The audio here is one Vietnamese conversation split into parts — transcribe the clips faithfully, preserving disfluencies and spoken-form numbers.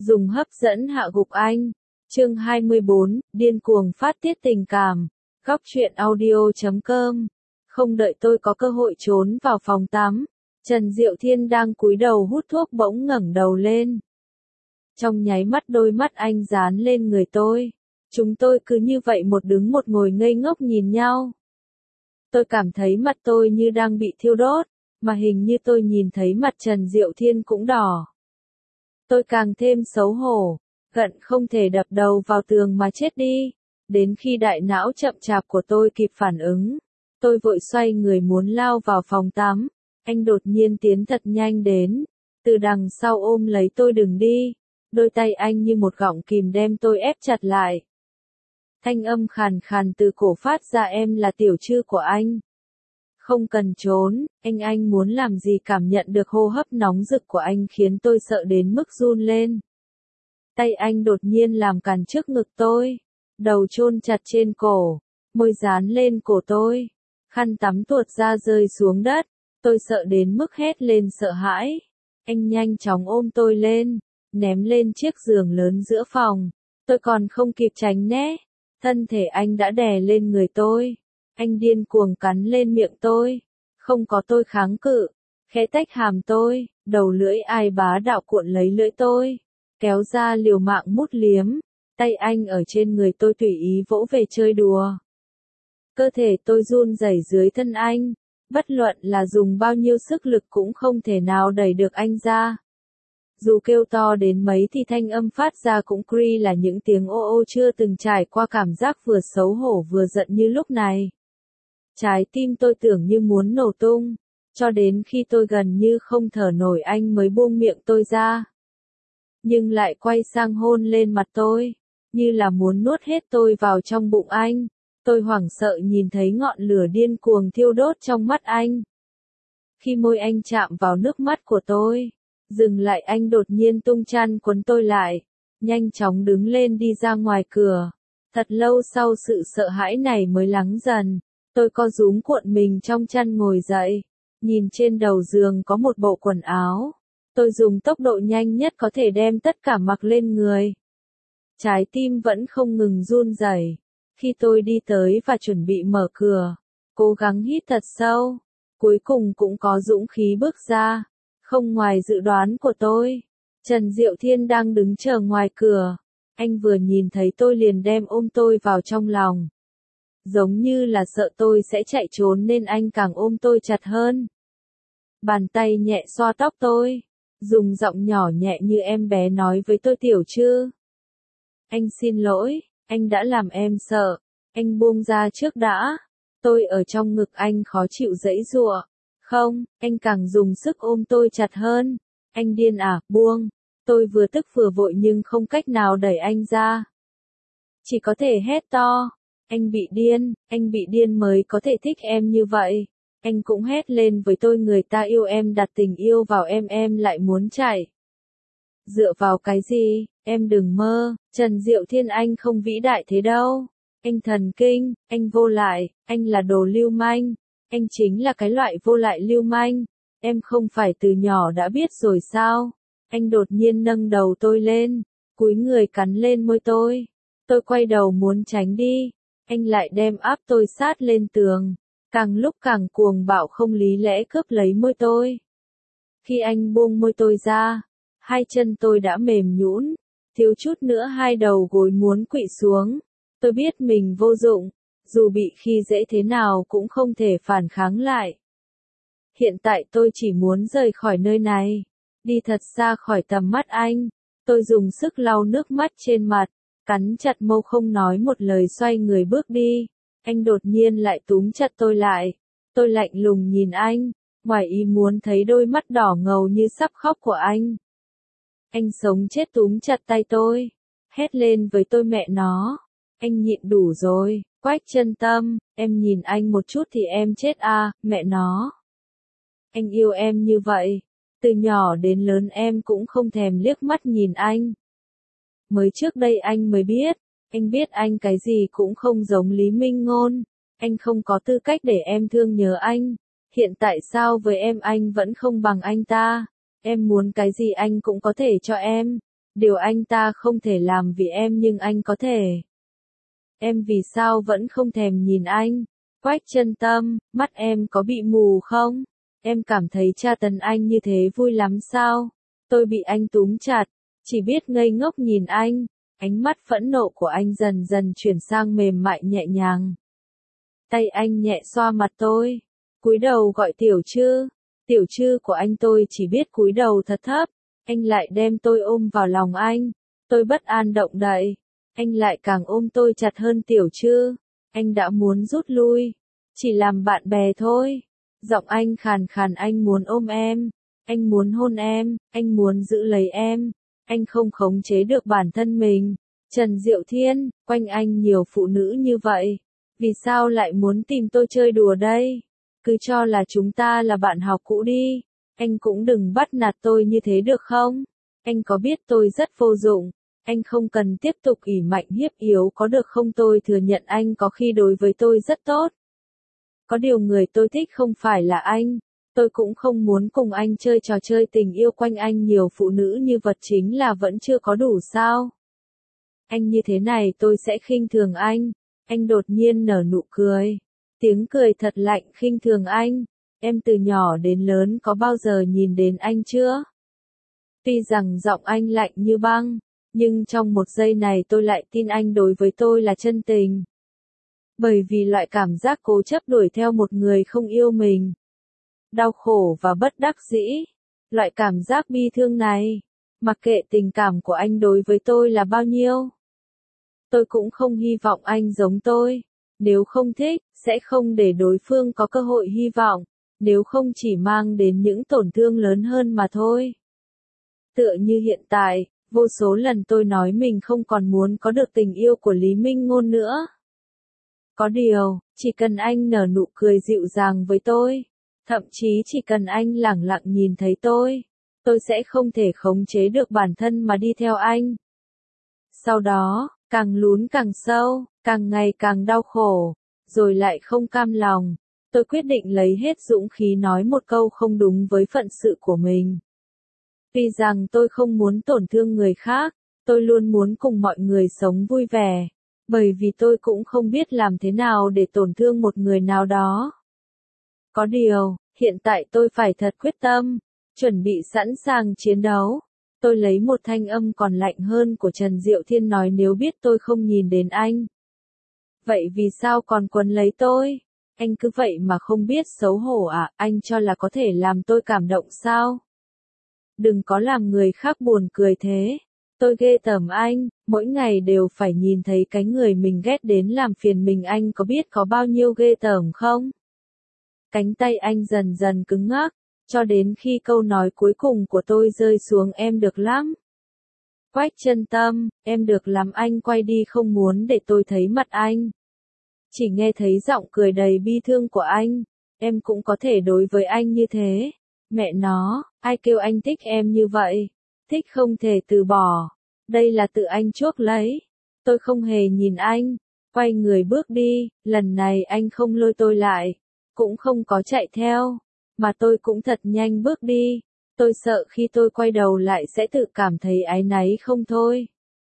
dùng hấp dẫn hạ gục anh. Chương hai mươi bốn, điên cuồng phát tiết tình cảm. Góc truyện audio chấm com. Không đợi tôi có cơ hội trốn vào phòng tắm, Trần Diệu Thiên đang cúi đầu hút thuốc bỗng ngẩng đầu lên. Trong nháy mắt đôi mắt anh dán lên người tôi. Chúng tôi cứ như vậy một đứng một ngồi ngây ngốc nhìn nhau. Tôi cảm thấy mặt tôi như đang bị thiêu đốt, mà hình như tôi nhìn thấy mặt Trần Diệu Thiên cũng đỏ. Tôi càng thêm xấu hổ, cận không thể đập đầu vào tường mà chết đi. Đến khi đại não chậm chạp của tôi kịp phản ứng, tôi vội xoay người muốn lao vào phòng tắm. Anh đột nhiên tiến thật nhanh đến, từ đằng sau ôm lấy tôi đừng đi. Đôi tay anh như một gọng kìm đem tôi ép chặt lại. Thanh âm khàn khàn từ cổ phát ra, em là tiểu trư của anh. Không cần trốn, anh anh muốn làm gì. Cảm nhận được hô hấp nóng rực của anh khiến tôi sợ đến mức run lên. Tay anh đột nhiên làm cản trước ngực tôi, đầu chôn chặt trên cổ, môi dán lên cổ tôi, khăn tắm tuột ra rơi xuống đất, tôi sợ đến mức hét lên sợ hãi. Anh nhanh chóng ôm tôi lên, ném lên chiếc giường lớn giữa phòng, tôi còn không kịp tránh né, thân thể anh đã đè lên người tôi, anh điên cuồng cắn lên miệng tôi, không có tôi kháng cự, khẽ tách hàm tôi, đầu lưỡi ai bá đạo cuộn lấy lưỡi tôi, kéo ra liều mạng mút liếm, tay anh ở trên người tôi tùy ý vỗ về chơi đùa. Cơ thể tôi run rẩy dưới thân anh, bất luận là dùng bao nhiêu sức lực cũng không thể nào đẩy được anh ra. Dù kêu to đến mấy thì thanh âm phát ra cũng cri là những tiếng ô ô, chưa từng trải qua cảm giác vừa xấu hổ vừa giận như lúc này. Trái tim tôi tưởng như muốn nổ tung, cho đến khi tôi gần như không thở nổi anh mới buông miệng tôi ra. Nhưng lại quay sang hôn lên mặt tôi, như là muốn nuốt hết tôi vào trong bụng anh. Tôi hoảng sợ nhìn thấy ngọn lửa điên cuồng thiêu đốt trong mắt anh. Khi môi anh chạm vào nước mắt của tôi, dừng lại anh đột nhiên tung chăn quấn tôi lại, nhanh chóng đứng lên đi ra ngoài cửa. Thật lâu sau sự sợ hãi này mới lắng dần, tôi co rúm cuộn mình trong chăn ngồi dậy, nhìn trên đầu giường có một bộ quần áo. Tôi dùng tốc độ nhanh nhất có thể đem tất cả mặc lên người. Trái tim vẫn không ngừng run rẩy. Khi tôi đi tới và chuẩn bị mở cửa, cố gắng hít thật sâu, cuối cùng cũng có dũng khí bước ra. Không ngoài dự đoán của tôi, Trần Diệu Thiên đang đứng chờ ngoài cửa. Anh vừa nhìn thấy tôi liền đem ôm tôi vào trong lòng. Giống như là sợ tôi sẽ chạy trốn nên anh càng ôm tôi chặt hơn. Bàn tay nhẹ xoa tóc tôi, dùng giọng nhỏ nhẹ như em bé nói với tôi, tiểu trư. Anh xin lỗi, anh đã làm em sợ, anh buông ra trước đã. Tôi ở trong ngực anh khó chịu giãy giụa. Không, anh càng dùng sức ôm tôi chặt hơn. Anh điên à, buông. Tôi vừa tức vừa vội nhưng không cách nào đẩy anh ra. Chỉ có thể hét to. Anh bị điên, anh bị điên mới có thể thích em như vậy. Anh cũng hét lên với tôi, người ta yêu em đặt tình yêu vào em em lại muốn chạy. Dựa vào cái gì, em đừng mơ, Trần Diệu Thiên anh không vĩ đại thế đâu. Anh thần kinh, anh vô lại, anh là đồ lưu manh. Anh chính là cái loại vô lại lưu manh. Em không phải từ nhỏ đã biết rồi sao? Anh đột nhiên nâng đầu tôi lên, cúi người cắn lên môi tôi. Tôi quay đầu muốn tránh đi. Anh lại đem áp tôi sát lên tường. Càng lúc càng cuồng bạo không lý lẽ cướp lấy môi tôi. Khi anh buông môi tôi ra, hai chân tôi đã mềm nhũn, thiếu chút nữa hai đầu gối muốn quỵ xuống. Tôi biết mình vô dụng, dù bị khi dễ thế nào cũng không thể phản kháng lại. Hiện tại tôi chỉ muốn rời khỏi nơi này, đi thật xa khỏi tầm mắt anh. Tôi dùng sức lau nước mắt trên mặt, cắn chặt môi không nói một lời xoay người bước đi. Anh đột nhiên lại túm chặt tôi lại. Tôi lạnh lùng nhìn anh, ngoài ý muốn thấy đôi mắt đỏ ngầu như sắp khóc của anh. Anh sống chết túm chặt tay tôi, hét lên với tôi, mẹ nó. Anh nhịn đủ rồi, Quách Chân Tâm, em nhìn anh một chút thì em chết à, mẹ nó. Anh yêu em như vậy, từ nhỏ đến lớn em cũng không thèm liếc mắt nhìn anh. Mới trước đây anh mới biết, anh biết anh cái gì cũng không giống Lý Minh Ngôn, anh không có tư cách để em thương nhớ anh. Hiện tại sao với em anh vẫn không bằng anh ta, em muốn cái gì anh cũng có thể cho em, Điều anh ta không thể làm vì em nhưng anh có thể. Em vì sao vẫn không thèm nhìn anh? Quách Chân Tâm, mắt em có bị mù không? Em cảm thấy tra tấn anh như thế vui lắm sao? Tôi bị anh túm chặt, chỉ biết ngây ngốc nhìn anh. Ánh mắt phẫn nộ của anh dần dần chuyển sang mềm mại nhẹ nhàng. Tay anh nhẹ xoa mặt tôi, cúi đầu gọi Tiểu Trư. Tiểu Trư của anh tôi chỉ biết cúi đầu thật thấp. Anh lại đem tôi ôm vào lòng anh. Tôi bất an động đậy. Anh lại càng ôm tôi chặt hơn. Tiểu Trư, anh đã muốn rút lui. Chỉ làm bạn bè thôi. Giọng anh khàn khàn, anh muốn ôm em. Anh muốn hôn em, anh muốn giữ lấy em. Anh không khống chế được bản thân mình. Trần Diệu Thiên, quanh anh nhiều phụ nữ như vậy. Vì sao lại muốn tìm tôi chơi đùa đây? Cứ cho là chúng ta là bạn học cũ đi. Anh cũng đừng bắt nạt tôi như thế được không? Anh có biết tôi rất vô dụng. Anh không cần tiếp tục ỷ mạnh hiếp yếu có được không? Tôi thừa nhận anh có khi đối với tôi rất tốt. Có điều người tôi thích không phải là anh. Tôi cũng không muốn cùng anh chơi trò chơi tình yêu. Quanh anh nhiều phụ nữ như vật chính là vẫn chưa có đủ sao? Anh như thế này tôi sẽ khinh thường anh. Anh đột nhiên nở nụ cười. Tiếng cười thật lạnh. Khinh thường anh. Em từ nhỏ đến lớn có bao giờ nhìn đến anh chưa? Tuy rằng giọng anh lạnh như băng, nhưng trong một giây này tôi lại tin anh đối với tôi là chân tình. Bởi vì loại cảm giác cố chấp đuổi theo một người không yêu mình. Đau khổ và bất đắc dĩ. Loại cảm giác bi thương này. Mặc kệ tình cảm của anh đối với tôi là bao nhiêu. Tôi cũng không hy vọng anh giống tôi. Nếu không thích, sẽ không để đối phương có cơ hội hy vọng. Nếu không chỉ mang đến những tổn thương lớn hơn mà thôi. Tựa như hiện tại, vô số lần tôi nói mình không còn muốn có được tình yêu của Lý Minh Ngôn nữa. Có điều, chỉ cần anh nở nụ cười dịu dàng với tôi, thậm chí chỉ cần anh lẳng lặng nhìn thấy tôi, tôi sẽ không thể khống chế được bản thân mà đi theo anh. Sau đó, càng lún càng sâu, càng ngày càng đau khổ, rồi lại không cam lòng. Tôi quyết định lấy hết dũng khí nói một câu không đúng với phận sự của mình. Vì rằng tôi không muốn tổn thương người khác, tôi luôn muốn cùng mọi người sống vui vẻ. Bởi vì tôi cũng không biết làm thế nào để tổn thương một người nào đó. Có điều, hiện tại tôi phải thật quyết tâm, chuẩn bị sẵn sàng chiến đấu. Tôi lấy một thanh âm còn lạnh hơn của Trần Diệu Thiên nói, nếu biết tôi không nhìn đến anh. Vậy vì sao còn quấn lấy tôi? Anh cứ vậy mà không biết xấu hổ à? Anh cho là có thể làm tôi cảm động sao? Đừng có làm người khác buồn cười thế. Tôi ghê tởm anh, mỗi ngày đều phải nhìn thấy cái người mình ghét đến làm phiền mình. Anh có biết có bao nhiêu ghê tởm không? Cánh tay anh dần dần cứng ngắc, cho đến khi câu nói cuối cùng của tôi rơi xuống, em được lắm. Quách Chân Tâm, em được lắm. Anh quay đi không muốn để tôi thấy mặt anh. Chỉ nghe thấy giọng cười đầy bi thương của anh. Em cũng có thể đối với anh như thế. Mẹ nó, ai kêu anh thích em như vậy? Thích không thể từ bỏ. Đây là tự anh chuốc lấy. Tôi không hề nhìn anh. Quay người bước đi. Lần này anh không lôi tôi lại. Cũng không có chạy theo. Mà tôi cũng thật nhanh bước đi. Tôi sợ khi tôi quay đầu lại sẽ tự cảm thấy áy náy không thôi.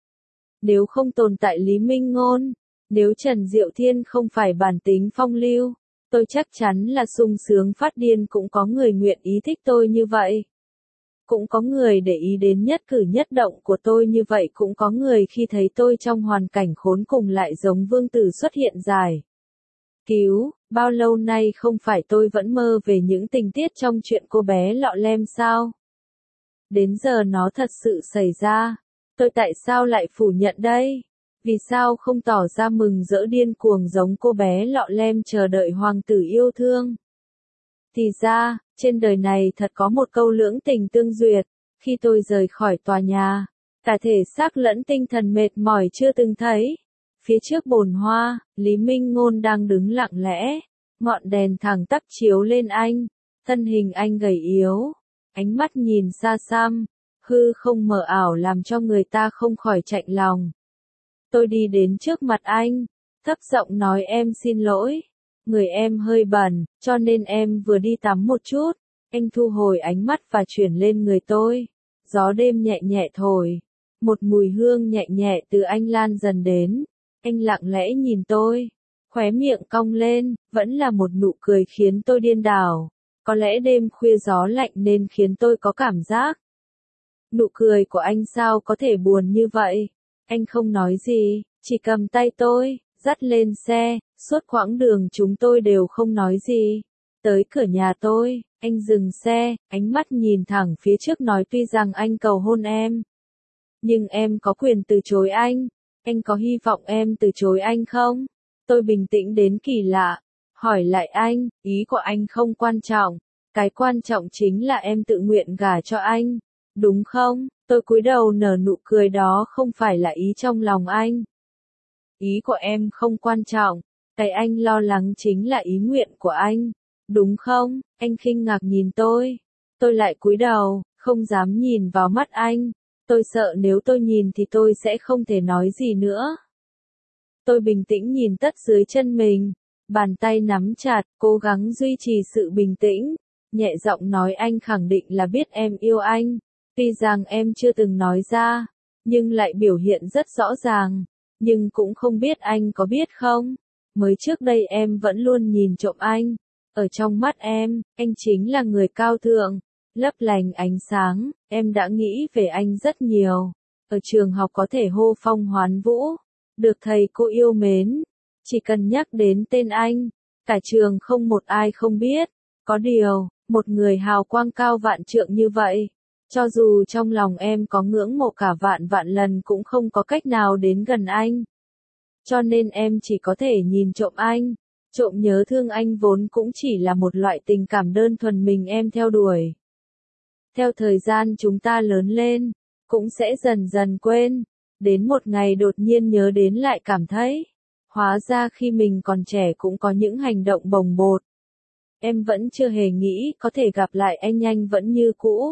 Nếu không tồn tại Lý Minh Ngôn, nếu Trần Diệu Thiên không phải bản tính phong lưu, tôi chắc chắn là sung sướng phát điên. Cũng có người nguyện ý thích tôi như vậy. Cũng có người để ý đến nhất cử nhất động của tôi như vậy. Cũng có người khi thấy tôi trong hoàn cảnh khốn cùng lại giống vương tử xuất hiện giải cứu. Bao lâu nay không phải tôi vẫn mơ về những tình tiết trong chuyện cô bé lọ lem sao? Đến giờ nó thật sự xảy ra. Tôi tại sao lại phủ nhận đây? Vì sao không tỏ ra mừng rỡ điên cuồng giống cô bé lọ lem chờ đợi hoàng tử yêu thương? Thì ra, trên đời này thật có một câu lưỡng tình tương duyệt. Khi tôi rời khỏi tòa nhà, cả thể xác lẫn tinh thần mệt mỏi chưa từng thấy. Phía trước bồn hoa, Lý Minh Ngôn đang đứng lặng lẽ. Ngọn đèn thẳng tắp chiếu lên anh. Thân hình anh gầy yếu. Ánh mắt nhìn xa xăm. Hư không mờ ảo làm cho người ta không khỏi chạnh lòng. Tôi đi đến trước mặt anh. Thấp giọng nói, em xin lỗi. Người em hơi bẩn, cho nên em vừa đi tắm một chút. Anh thu hồi ánh mắt và chuyển lên người tôi. Gió đêm nhẹ nhẹ thổi. Một mùi hương nhẹ nhẹ từ anh lan dần đến. Anh lặng lẽ nhìn tôi, khóe miệng cong lên, vẫn là một nụ cười khiến tôi điên đảo. Có lẽ đêm khuya gió lạnh nên khiến tôi có cảm giác. Nụ cười của anh sao có thể buồn như vậy? Anh không nói gì, chỉ cầm tay tôi, dắt lên xe, suốt quãng đường chúng tôi đều không nói gì. Tới cửa nhà tôi, anh dừng xe, ánh mắt nhìn thẳng phía trước nói tuy rằng anh cầu hôn em. Nhưng em có quyền từ chối anh. Anh có hy vọng em từ chối anh không? Tôi bình tĩnh đến kỳ lạ. Hỏi lại anh, ý của anh không quan trọng. Cái quan trọng chính là em tự nguyện gả cho anh. Đúng không? Tôi cúi đầu nở nụ cười đó không phải là ý trong lòng anh. Ý của em không quan trọng. Cái anh lo lắng chính là ý nguyện của anh. Đúng không? Anh khinh ngạc nhìn tôi. Tôi lại cúi đầu, không dám nhìn vào mắt anh. Tôi sợ nếu tôi nhìn thì tôi sẽ không thể nói gì nữa. Tôi bình tĩnh nhìn tất dưới chân mình. Bàn tay nắm chặt, cố gắng duy trì sự bình tĩnh. Nhẹ giọng nói anh khẳng định là biết em yêu anh. Tuy rằng em chưa từng nói ra, nhưng lại biểu hiện rất rõ ràng. Nhưng cũng không biết anh có biết không? Mới trước đây em vẫn luôn nhìn trộm anh. Ở trong mắt em, anh chính là người cao thượng, lấp lánh ánh sáng. Em đã nghĩ về anh rất nhiều. Ở trường học có thể hô phong hoán vũ, được thầy cô yêu mến. Chỉ cần nhắc đến tên anh, cả trường không một ai không biết. Có điều, một người hào quang cao vạn trượng như vậy, cho dù trong lòng em có ngưỡng mộ cả vạn vạn lần cũng không có cách nào đến gần anh. Cho nên em chỉ có thể nhìn trộm anh. Trộm nhớ thương anh vốn cũng chỉ là một loại tình cảm đơn thuần mình em theo đuổi. Theo thời gian chúng ta lớn lên, cũng sẽ dần dần quên. Đến một ngày đột nhiên nhớ đến lại cảm thấy, hóa ra khi mình còn trẻ cũng có những hành động bồng bột. Em vẫn chưa hề nghĩ có thể gặp lại anh nhanh vẫn như cũ.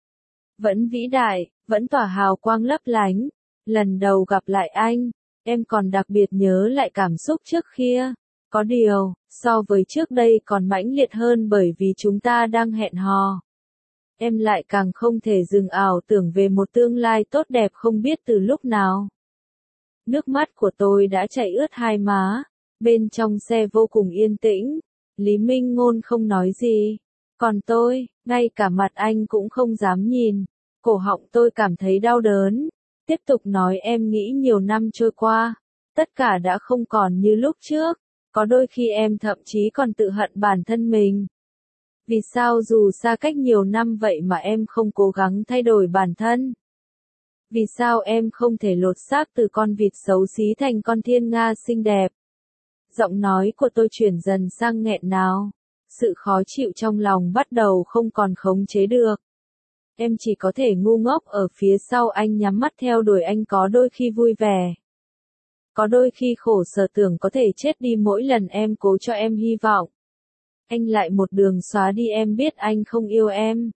Vẫn vĩ đại, vẫn tỏa hào quang lấp lánh. Lần đầu gặp lại anh, em còn đặc biệt nhớ lại cảm xúc trước kia. Có điều, so với trước đây còn mãnh liệt hơn bởi vì chúng ta đang hẹn hò. Em lại càng không thể dừng ảo tưởng về một tương lai tốt đẹp không biết từ lúc nào. Nước mắt của tôi đã chảy ướt hai má. Bên trong xe vô cùng yên tĩnh. Lý Minh Ngôn không nói gì. Còn tôi, ngay cả mặt anh cũng không dám nhìn. Cổ họng tôi cảm thấy đau đớn. Tiếp tục nói em nghĩ nhiều năm trôi qua. Tất cả đã không còn như lúc trước. Có đôi khi em thậm chí còn tự hận bản thân mình. Vì sao dù xa cách nhiều năm vậy mà em không cố gắng thay đổi bản thân? Vì sao em không thể lột xác từ con vịt xấu xí thành con thiên nga xinh đẹp? Giọng nói của tôi chuyển dần sang nghẹn ngào. Sự khó chịu trong lòng bắt đầu không còn khống chế được. Em chỉ có thể ngu ngốc ở phía sau anh nhắm mắt theo đuổi anh, có đôi khi vui vẻ. Có đôi khi khổ sở tưởng có thể chết đi mỗi lần em cố cho em hy vọng. Anh lại một đường xóa đi em biết anh không yêu em.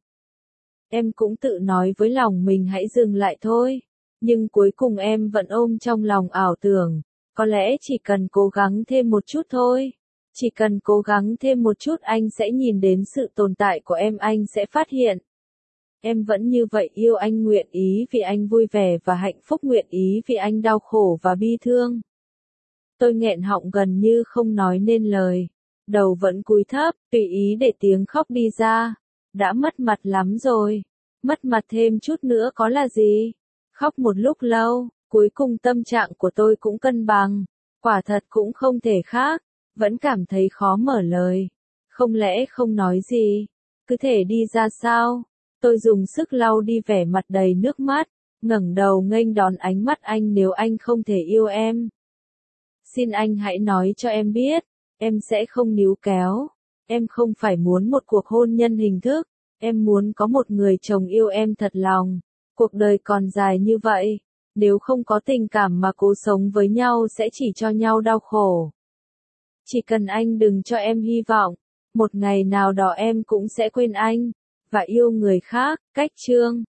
Em cũng tự nói với lòng mình hãy dừng lại thôi. Nhưng cuối cùng em vẫn ôm trong lòng ảo tưởng. Có lẽ chỉ cần cố gắng thêm một chút thôi. Chỉ cần cố gắng thêm một chút anh sẽ nhìn đến sự tồn tại của em, anh sẽ phát hiện. Em vẫn như vậy yêu anh, nguyện ý vì anh vui vẻ và hạnh phúc, nguyện ý vì anh đau khổ và bi thương. Tôi nghẹn họng gần như không nói nên lời. Đầu vẫn cúi thấp, tùy ý để tiếng khóc đi ra. Đã mất mặt lắm rồi. Mất mặt thêm chút nữa có là gì? Khóc một lúc lâu, cuối cùng tâm trạng của tôi cũng cân bằng. Quả thật cũng không thể khác. Vẫn cảm thấy khó mở lời. Không lẽ không nói gì? Cứ thể đi ra sao? Tôi dùng sức lau đi vẻ mặt đầy nước mắt. Ngẩng đầu nghênh đón ánh mắt anh, nếu anh không thể yêu em. Xin anh hãy nói cho em biết. Em sẽ không níu kéo. Em không phải muốn một cuộc hôn nhân hình thức. Em muốn có một người chồng yêu em thật lòng. Cuộc đời còn dài như vậy. Nếu không có tình cảm mà cố sống với nhau sẽ chỉ cho nhau đau khổ. Chỉ cần anh đừng cho em hy vọng. Một ngày nào đó em cũng sẽ quên anh. Và yêu người khác. Cách chương